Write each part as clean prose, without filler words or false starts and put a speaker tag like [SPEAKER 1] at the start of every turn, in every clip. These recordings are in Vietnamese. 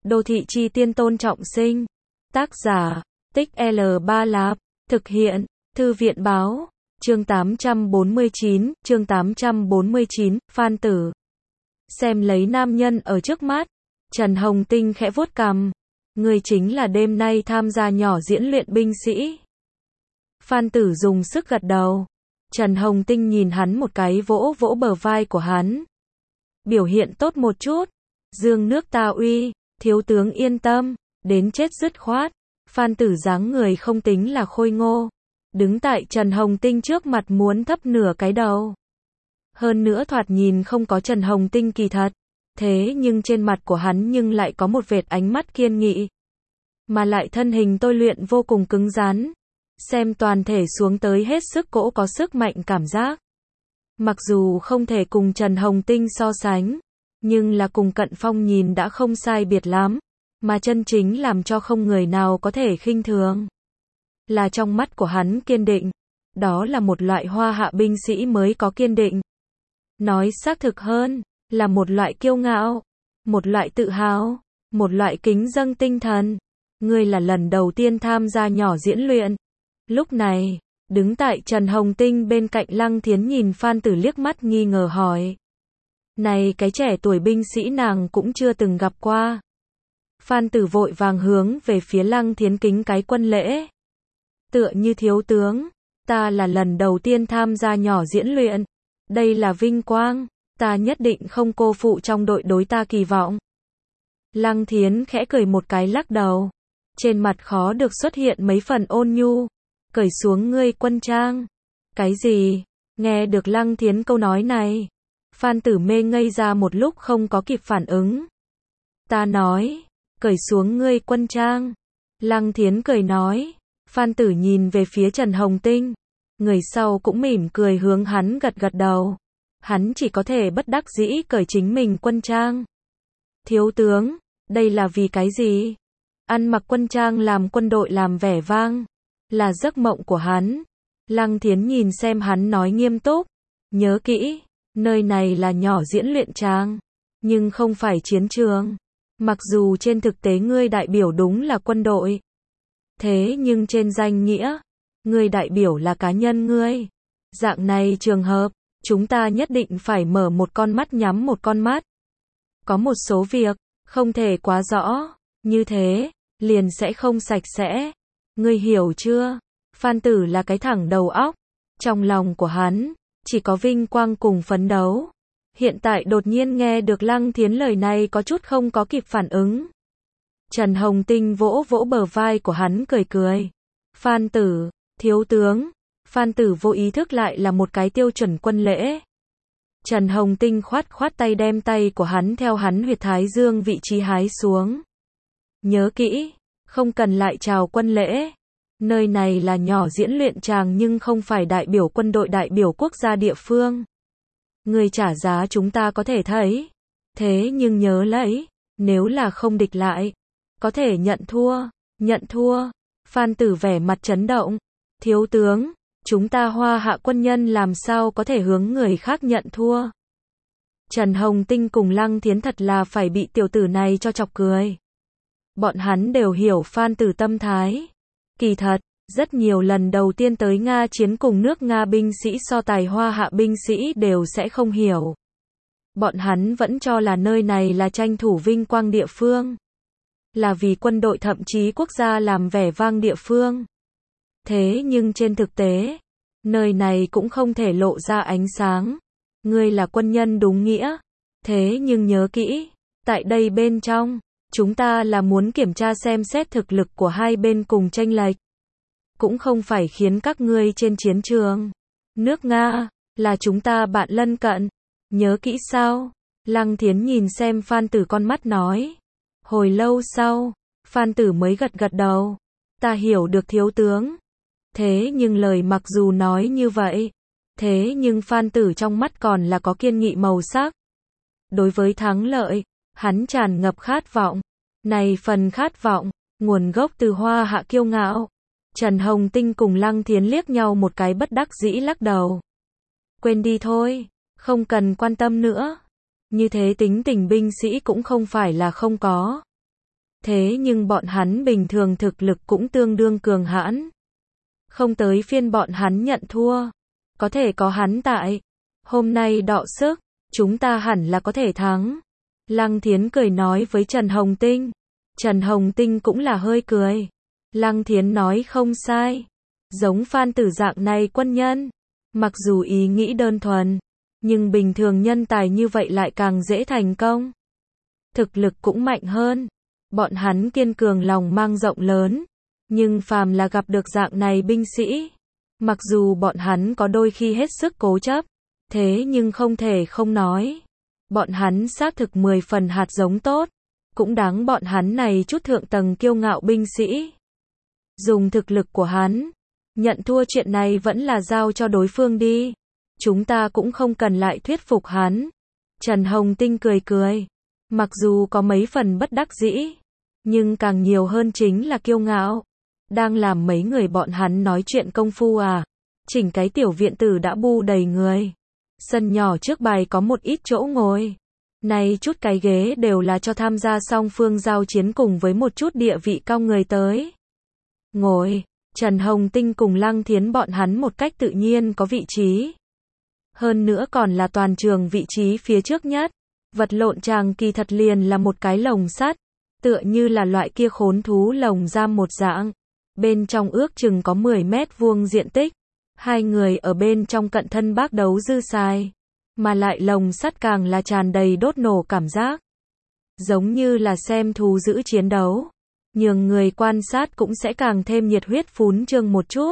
[SPEAKER 1] Đô thị chi tiên Tôn Trọng Sinh. Tác giả, Tích L Ba Lạp. Thực hiện, Thư viện báo. Chương 849, Phan Tử. Xem lấy nam nhân ở trước mắt. Trần Hồng Tinh khẽ vuốt cằm. Người chính là đêm nay tham gia nhỏ diễn luyện binh sĩ. Phan Tử dùng sức gật đầu. Trần Hồng Tinh nhìn hắn một cái, vỗ vỗ bờ vai của hắn. Biểu hiện tốt một chút. Dương nước ta uy, thiếu tướng yên tâm, đến chết dứt khoát. Phan Tử dáng người không tính là khôi ngô. Đứng tại Trần Hồng Tinh trước mặt muốn thấp nửa cái đầu. Hơn nữa thoạt nhìn không có Trần Hồng Tinh kỳ thật. Thế nhưng trên mặt của hắn nhưng lại có một vệt ánh mắt kiên nghị. Mà lại thân hình tôi luyện vô cùng cứng rắn. Xem toàn thể xuống tới hết sức cỗ có sức mạnh cảm giác. Mặc dù không thể cùng Trần Hồng Tinh so sánh, nhưng là cùng Cận Phong nhìn đã không sai biệt lắm. Mà chân chính làm cho không người nào có thể khinh thường. Là trong mắt của hắn kiên định. Đó là một loại hoa hạ binh sĩ mới có kiên định. Nói xác thực hơn, là một loại kiêu ngạo, một loại tự hào, một loại kính dâng tinh thần. Ngươi là lần đầu tiên tham gia nhỏ diễn luyện. Lúc này, đứng tại Trần Hồng Tinh bên cạnh Lăng Thiến nhìn Phan Tử liếc mắt nghi ngờ hỏi. Này cái trẻ tuổi binh sĩ nàng cũng chưa từng gặp qua. Phan Tử vội vàng hướng về phía Lăng Thiến kính cái quân lễ. Tựa như thiếu tướng, ta là lần đầu tiên tham gia nhỏ diễn luyện. Đây là vinh quang, ta nhất định không cô phụ trong đội đối ta kỳ vọng. Lăng Thiến khẽ cười một cái lắc đầu. Trên mặt khó được xuất hiện mấy phần ôn nhu. Cởi xuống ngươi quân trang. Cái gì? Nghe được Lăng Thiến câu nói này. Phan Tử mê ngây ra một lúc không có kịp phản ứng. Ta nói, cởi xuống ngươi quân trang. Lăng Thiến cười nói. Phan Tử nhìn về phía Trần Hồng Tinh. Người sau cũng mỉm cười hướng hắn gật gật đầu. Hắn chỉ có thể bất đắc dĩ cởi chính mình quân trang. Thiếu tướng, đây là vì cái gì? Ăn mặc quân trang làm quân đội làm vẻ vang. Là giấc mộng của hắn. Lăng Thiến nhìn xem hắn nói nghiêm túc. Nhớ kỹ, nơi này là nhỏ diễn luyện trang. Nhưng không phải chiến trường. Mặc dù trên thực tế ngươi đại biểu đúng là quân đội. Thế nhưng trên danh nghĩa, ngươi đại biểu là cá nhân ngươi. Dạng này trường hợp, chúng ta nhất định phải mở một con mắt nhắm một con mắt. Có một số việc, không thể quá rõ. Như thế, liền sẽ không sạch sẽ. Ngươi hiểu chưa? Phan Tử là cái thẳng đầu óc. Trong lòng của hắn, chỉ có vinh quang cùng phấn đấu. Hiện tại đột nhiên nghe được Lăng Thiến lời này có chút không có kịp phản ứng. Trần Hồng Tinh vỗ vỗ bờ vai của hắn cười cười. Phan Tử, thiếu tướng. Phan Tử vô ý thức lại là một cái tiêu chuẩn quân lễ. Trần Hồng Tinh khoát khoát tay đem tay của hắn theo hắn huyệt thái dương vị trí hái xuống. Nhớ kỹ, không cần lại chào quân lễ. Nơi này là nhỏ diễn luyện tràng nhưng không phải đại biểu quân đội đại biểu quốc gia địa phương. Người trả giá chúng ta có thể thấy. Thế nhưng nhớ lấy, nếu là không địch lại, có thể nhận thua. Nhận thua. Phan Tử vẻ mặt chấn động. Thiếu tướng, chúng ta hoa hạ quân nhân làm sao có thể hướng người khác nhận thua. Trần Hồng Tinh cùng Lăng Thiến thật là phải bị tiểu tử này cho chọc cười. Bọn hắn đều hiểu Phan Tử tâm thái. Kỳ thật, rất nhiều lần đầu tiên tới Nga chiến cùng nước Nga binh sĩ so tài hoa hạ binh sĩ đều sẽ không hiểu. Bọn hắn vẫn cho là nơi này là tranh thủ vinh quang địa phương. Là vì quân đội thậm chí quốc gia làm vẻ vang địa phương. Thế nhưng trên thực tế, nơi này cũng không thể lộ ra ánh sáng. Ngươi là quân nhân đúng nghĩa. Thế nhưng nhớ kỹ, tại đây bên trong, chúng ta là muốn kiểm tra xem xét thực lực của hai bên cùng chênh lệch. Cũng không phải khiến các ngươi trên chiến trường. Nước Nga, là chúng ta bạn lân cận. Nhớ kỹ sao? Lăng Thiến nhìn xem Phan Tử con mắt nói. Hồi lâu sau, Phan Tử mới gật gật đầu. Ta hiểu được thiếu tướng. Thế nhưng lời mặc dù nói như vậy. Thế nhưng Phan Tử trong mắt còn là có kiên nghị màu sắc. Đối với thắng lợi, hắn tràn ngập khát vọng. Này phần khát vọng, nguồn gốc từ hoa hạ kiêu ngạo. Trần Hồng Tinh cùng Lăng Thiến liếc nhau một cái bất đắc dĩ lắc đầu. Quên đi thôi, không cần quan tâm nữa. Như thế tính tình binh sĩ cũng không phải là không có. Thế nhưng bọn hắn bình thường thực lực cũng tương đương cường hãn. Không tới phiên bọn hắn nhận thua. Có thể có hắn tại. Hôm nay đọ sức, chúng ta hẳn là có thể thắng. Lăng Thiến cười nói với Trần Hồng Tinh. Trần Hồng Tinh cũng là hơi cười. Lăng Thiến nói không sai. Giống Phan Tử dạng này quân nhân. Mặc dù ý nghĩ đơn thuần, nhưng bình thường nhân tài như vậy lại càng dễ thành công. Thực lực cũng mạnh hơn. Bọn hắn kiên cường lòng mang rộng lớn. Nhưng phàm là gặp được dạng này binh sĩ, mặc dù bọn hắn có đôi khi hết sức cố chấp, thế nhưng không thể không nói. Bọn hắn xác thực 10 phần hạt giống tốt, cũng đáng bọn hắn này chút thượng tầng kiêu ngạo binh sĩ. Dùng thực lực của hắn, nhận thua chuyện này vẫn là giao cho đối phương đi. Chúng ta cũng không cần lại thuyết phục hắn. Trần Hồng Tinh cười cười. Mặc dù có mấy phần bất đắc dĩ, nhưng càng nhiều hơn chính là kiêu ngạo. Đang làm mấy người bọn hắn nói chuyện công phu à. Chỉnh cái tiểu viện tử đã bu đầy người. Sân nhỏ trước bài có một ít chỗ ngồi. Này chút cái ghế đều là cho tham gia song phương giao chiến cùng với một chút địa vị cao người tới. Ngồi, Trần Hồng Tinh cùng Lăng Thiến bọn hắn một cách tự nhiên có vị trí. Hơn nữa còn là toàn trường vị trí phía trước nhất. Vật lộn tràng kỳ thật liền là một cái lồng sắt, tựa như là loại kia khốn thú lồng giam một dạng. Bên trong ước chừng có 10 mét vuông diện tích. Hai người ở bên trong cận thân bác đấu dư xài. Mà lại lồng sắt càng là tràn đầy đốt nổ cảm giác. Giống như là xem thú dữ chiến đấu. Nhường người quan sát cũng sẽ càng thêm nhiệt huyết phún trương một chút.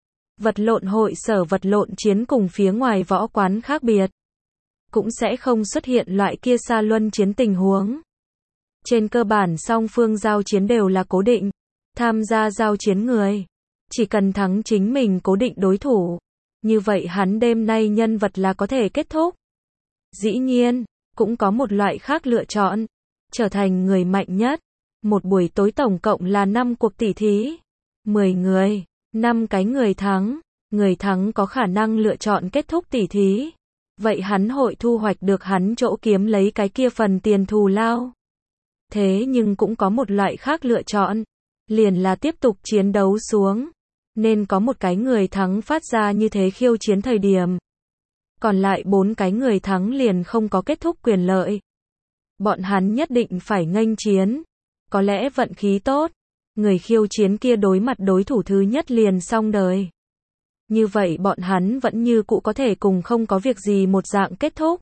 [SPEAKER 1] Vật lộn hội sở vật lộn chiến cùng phía ngoài võ quán khác biệt. Cũng sẽ không xuất hiện loại kia xa luân chiến tình huống. Trên cơ bản song phương giao chiến đều là cố định. Tham gia giao chiến người chỉ cần thắng chính mình cố định đối thủ. Như vậy hắn đêm nay nhân vật là có thể kết thúc. Dĩ nhiên, cũng có một loại khác lựa chọn. Trở thành người mạnh nhất. Một buổi tối tổng cộng là 5 cuộc tỉ thí. 10 người, 5 cái người thắng. Người thắng có khả năng lựa chọn kết thúc tỉ thí. Vậy hắn hội thu hoạch được hắn chỗ kiếm lấy cái kia phần tiền thù lao. Thế nhưng cũng có một loại khác lựa chọn. Liền là tiếp tục chiến đấu xuống. Nên có một cái người thắng phát ra như thế khiêu chiến thời điểm. Còn lại 4 cái người thắng liền không có kết thúc quyền lợi. Bọn hắn nhất định phải nghênh chiến. Có lẽ vận khí tốt. Người khiêu chiến kia đối mặt đối thủ thứ nhất liền xong đời. Như vậy bọn hắn vẫn như cũ có thể cùng không có việc gì một dạng kết thúc.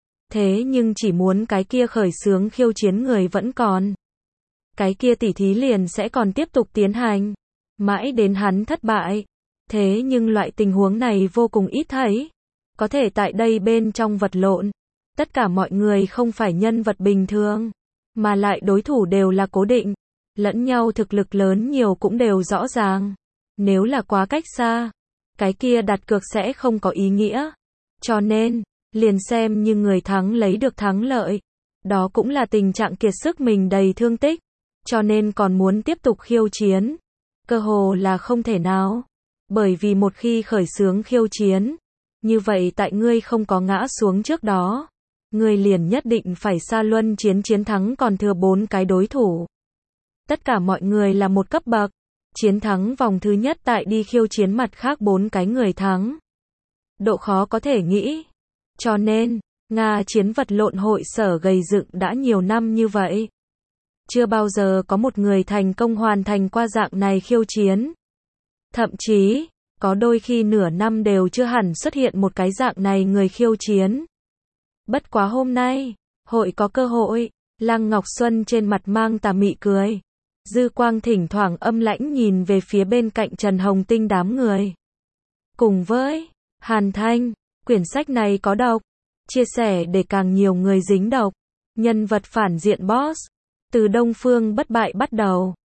[SPEAKER 1] Thế nhưng chỉ muốn cái kia khởi xướng khiêu chiến người vẫn còn. Cái kia tỉ thí liền sẽ còn tiếp tục tiến hành. Mãi đến hắn thất bại. Thế nhưng loại tình huống này vô cùng ít thấy. Có thể tại đây bên trong vật lộn. Tất cả mọi người không phải nhân vật bình thường. Mà lại đối thủ đều là cố định. Lẫn nhau thực lực lớn nhiều cũng đều rõ ràng. Nếu là quá cách xa, cái kia đặt cược sẽ không có ý nghĩa. Cho nên, liền xem như người thắng lấy được thắng lợi. Đó cũng là tình trạng kiệt sức mình đầy thương tích. Cho nên còn muốn tiếp tục khiêu chiến. Cơ hồ là không thể nào. Bởi vì một khi khởi xướng khiêu chiến, như vậy tại ngươi không có ngã xuống trước đó, ngươi liền nhất định phải xa luân chiến thắng còn thừa 4 cái đối thủ. Tất cả mọi người là một cấp bậc. Chiến thắng vòng thứ nhất tại đi khiêu chiến mặt khác 4 cái người thắng. Độ khó có thể nghĩ. Cho nên, Nga chiến vật lộn hội sở gầy dựng đã nhiều năm như vậy. Chưa bao giờ có một người thành công hoàn thành qua dạng này khiêu chiến. Thậm chí, có đôi khi nửa năm đều chưa hẳn xuất hiện một cái dạng này người khiêu chiến. Bất quá hôm nay, hội có cơ hội. Lăng Ngọc Xuân trên mặt mang tà mị cười. Dư quang thỉnh thoảng âm lãnh nhìn về phía bên cạnh Trần Hồng Tinh đám người. Cùng với Hàn Thanh, quyển sách này có độc. Chia sẻ để càng nhiều người dính độc. Nhân vật phản diện boss. Từ Đông Phương bất bại bắt đầu.